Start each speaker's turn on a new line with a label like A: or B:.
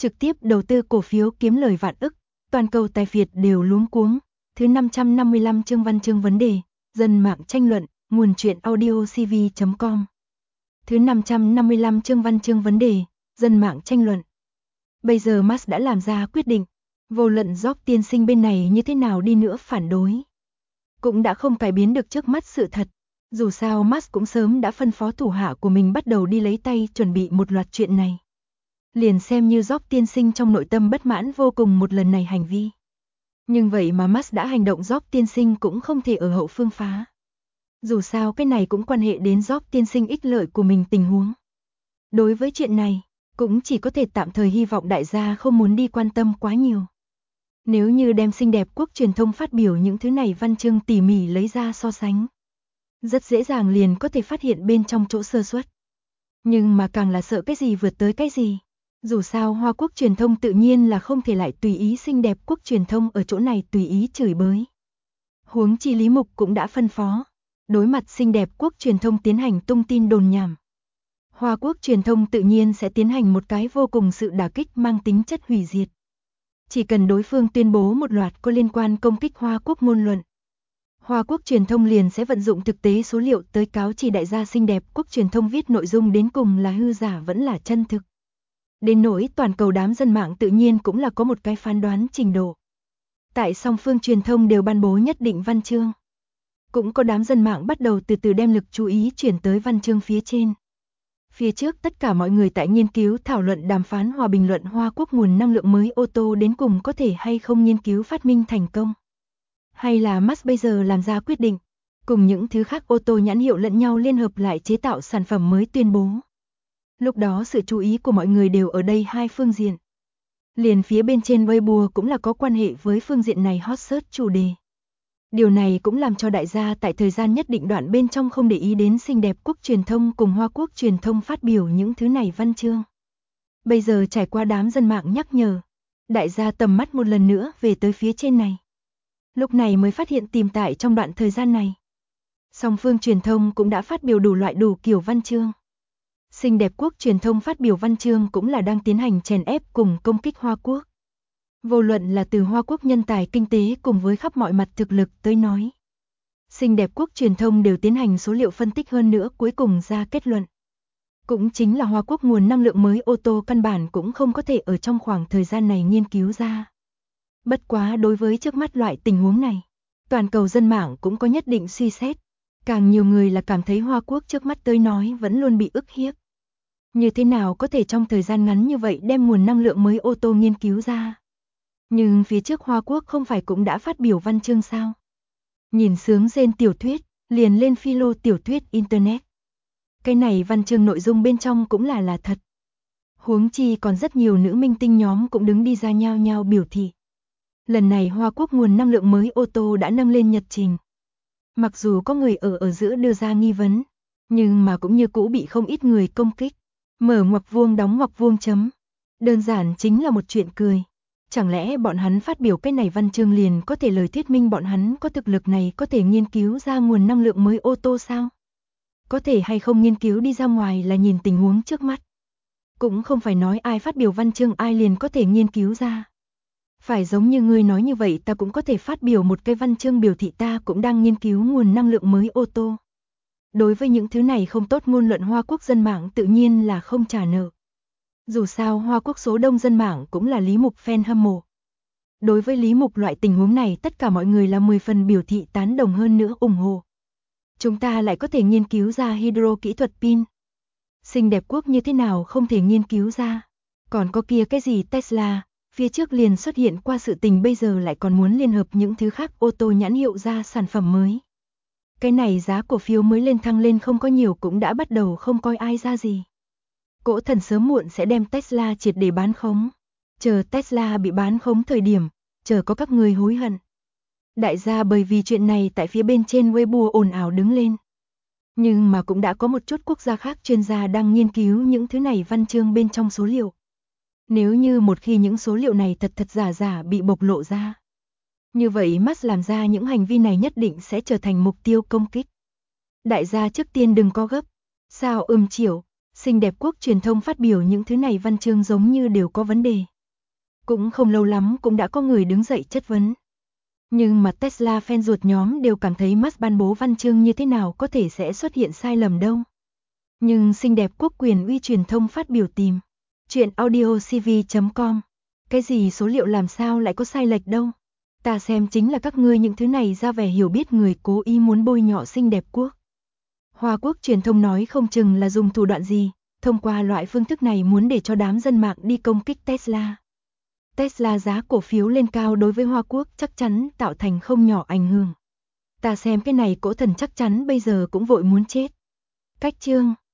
A: trực tiếp đầu tư cổ phiếu kiếm lời vạn ức, toàn cầu tài phiệt đều luống cuống. Thứ 555 chương văn chương vấn đề, dân mạng tranh luận, nguồn truyện audio cv.com. Thứ 555 chương văn chương vấn đề, dân mạng tranh luận. Bây giờ Musk đã làm ra quyết định, vô luận Job tiên sinh bên này như thế nào đi nữa phản đối, cũng đã không cải biến được trước mắt sự thật. Dù sao Musk cũng sớm đã phân phó thủ hạ của mình bắt đầu đi lấy tay chuẩn bị một loạt chuyện này. Liền xem như Job tiên sinh trong nội tâm bất mãn vô cùng một lần này hành vi. Nhưng vậy mà Musk đã hành động, Job tiên sinh cũng không thể ở hậu phương phá. Dù sao cái này cũng quan hệ đến Job tiên sinh ích lợi của mình tình huống. Đối với chuyện này, cũng chỉ có thể tạm thời hy vọng đại gia không muốn đi quan tâm quá nhiều. Nếu như đem xinh đẹp quốc truyền thông phát biểu những thứ này văn chương tỉ mỉ lấy ra so sánh, rất dễ dàng liền có thể phát hiện bên trong chỗ sơ suất. Nhưng mà càng là sợ cái gì vượt tới cái gì. Dù sao Hoa Quốc truyền thông tự nhiên là không thể lại tùy ý xinh đẹp quốc truyền thông ở chỗ này tùy ý chửi bới. Huống chi Lý Mục cũng đã phân phó, đối mặt xinh đẹp quốc truyền thông tiến hành tung tin đồn nhảm. Hoa Quốc truyền thông tự nhiên sẽ tiến hành một cái vô cùng sự đả kích mang tính chất hủy diệt. Chỉ cần đối phương tuyên bố một loạt có liên quan công kích Hoa Quốc ngôn luận, Hoa Quốc truyền thông liền sẽ vận dụng thực tế số liệu tới cáo chỉ đại gia xinh đẹp quốc truyền thông viết nội dung đến cùng là hư giả vẫn là chân thực. Đến nỗi toàn cầu đám dân mạng tự nhiên cũng là có một cái phán đoán trình độ. Tại song phương truyền thông đều ban bố nhất định văn chương, cũng có đám dân mạng bắt đầu từ từ đem lực chú ý chuyển tới văn chương phía trên. Phía trước tất cả mọi người tại nghiên cứu thảo luận đàm phán hòa bình luận Hoa Quốc nguồn năng lượng mới ô tô đến cùng có thể hay không nghiên cứu phát minh thành công. Hay là Musk bây giờ làm ra quyết định, cùng những thứ khác ô tô nhãn hiệu lẫn nhau liên hợp lại chế tạo sản phẩm mới tuyên bố. Lúc đó sự chú ý của mọi người đều ở đây hai phương diện. Liền phía bên trên Weibo cũng là có quan hệ với phương diện này hot search chủ đề. Điều này cũng làm cho đại gia tại thời gian nhất định đoạn bên trong không để ý đến xinh đẹp quốc truyền thông cùng Hoa Quốc truyền thông phát biểu những thứ này văn chương. Bây giờ trải qua đám dân mạng nhắc nhở, đại gia tầm mắt một lần nữa về tới phía trên này. Lúc này mới phát hiện tìm tại trong đoạn thời gian này, song phương truyền thông cũng đã phát biểu đủ loại đủ kiểu văn chương. Xinh đẹp quốc truyền thông phát biểu văn chương cũng là đang tiến hành chèn ép cùng công kích Hoa Quốc. Vô luận là từ Hoa Quốc nhân tài kinh tế cùng với khắp mọi mặt thực lực tới nói. Xinh đẹp quốc truyền thông đều tiến hành số liệu phân tích hơn nữa cuối cùng ra kết luận. Cũng chính là Hoa Quốc nguồn năng lượng mới ô tô căn bản cũng không có thể ở trong khoảng thời gian này nghiên cứu ra. Bất quá đối với trước mắt loại tình huống này, toàn cầu dân mạng cũng có nhất định suy xét. Càng nhiều người là cảm thấy Hoa Quốc trước mắt tới nói vẫn luôn bị ức hiếp. Như thế nào có thể trong thời gian ngắn như vậy đem nguồn năng lượng mới ô tô nghiên cứu ra? Nhưng phía trước Hoa Quốc không phải cũng đã phát biểu văn chương sao? Nhìn sướng rên tiểu thuyết, liền lên philo tiểu thuyết Internet. Cái này văn chương nội dung bên trong cũng là thật. Huống chi còn rất nhiều nữ minh tinh nhóm cũng đứng đi ra nhao nhao biểu thị. Lần này Hoa Quốc nguồn năng lượng mới ô tô đã nâng lên nhật trình. Mặc dù có người ở giữa đưa ra nghi vấn, nhưng mà cũng như cũ bị không ít người công kích. Mở ngoặc vuông đóng ngoặc vuông chấm. Đơn giản chính là một chuyện cười. Chẳng lẽ bọn hắn phát biểu cái này văn chương liền có thể lời thuyết minh bọn hắn có thực lực này có thể nghiên cứu ra nguồn năng lượng mới ô tô sao? Có thể hay không nghiên cứu đi ra ngoài là nhìn tình huống trước mắt. Cũng không phải nói ai phát biểu văn chương ai liền có thể nghiên cứu ra. Phải giống như ngươi nói như vậy ta cũng có thể phát biểu một cái văn chương biểu thị ta cũng đang nghiên cứu nguồn năng lượng mới ô tô. Đối với những thứ này không tốt ngôn luận Hoa Quốc dân mạng tự nhiên là không trả nợ. Dù sao Hoa Quốc số đông dân mạng cũng là Lý Mục fan hâm mộ. Đối với Lý Mục loại tình huống này tất cả mọi người là 10 phần biểu thị tán đồng hơn nữa ủng hộ. Chúng ta lại có thể nghiên cứu ra hydro kỹ thuật pin. Xinh đẹp quốc như thế nào không thể nghiên cứu ra. Còn có kia cái gì Tesla, phía trước liền xuất hiện qua sự tình bây giờ lại còn muốn liên hợp những thứ khác ô tô nhãn hiệu ra sản phẩm mới. Cái này giá cổ phiếu mới lên thăng lên không có nhiều cũng đã bắt đầu không coi ai ra gì. Cỗ thần sớm muộn sẽ đem Tesla triệt để bán khống. Chờ Tesla bị bán khống thời điểm, chờ có các người hối hận. Đại gia bởi vì chuyện này tại phía bên trên Weibo ồn ào đứng lên. Nhưng mà cũng đã có một chút quốc gia khác chuyên gia đang nghiên cứu những thứ này văn chương bên trong số liệu. Nếu như một khi những số liệu này thật giả bị bộc lộ ra. Như vậy Musk làm ra những hành vi này nhất định sẽ trở thành mục tiêu công kích. Đại gia trước tiên đừng có gấp. Sao chịu, xinh đẹp quốc truyền thông phát biểu những thứ này văn chương giống như đều có vấn đề. Cũng không lâu lắm cũng đã có người đứng dậy chất vấn. Nhưng mà Tesla fan ruột nhóm đều cảm thấy Musk ban bố văn chương như thế nào có thể sẽ xuất hiện sai lầm đâu. Nhưng xinh đẹp quốc quyền uy truyền thông phát biểu tìm. Chuyện audiocv.com. Cái gì số liệu làm sao lại có sai lệch đâu. Ta xem chính là các ngươi những thứ này ra vẻ hiểu biết người cố ý muốn bôi nhọ xinh đẹp quốc. Hoa Quốc truyền thông nói không chừng là dùng thủ đoạn gì, thông qua loại phương thức này muốn để cho đám dân mạng đi công kích Tesla. Tesla giá cổ phiếu lên cao đối với Hoa Quốc chắc chắn tạo thành không nhỏ ảnh hưởng. Ta xem cái này cỗ thần chắc chắn bây giờ cũng vội muốn chết. Cách chương